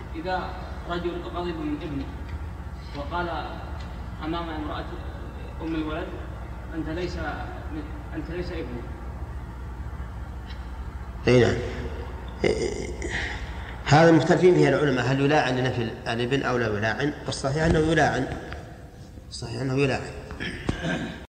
إذا رجل غضب من ابنه وقال أمام امرأة أم الولد أنت ليس ابني. نعم. هذا مختلفين فيه العلماء، هل يلاعن لنفي الابن أو لا يلاعن؟ والصحيح أنه يلاعن.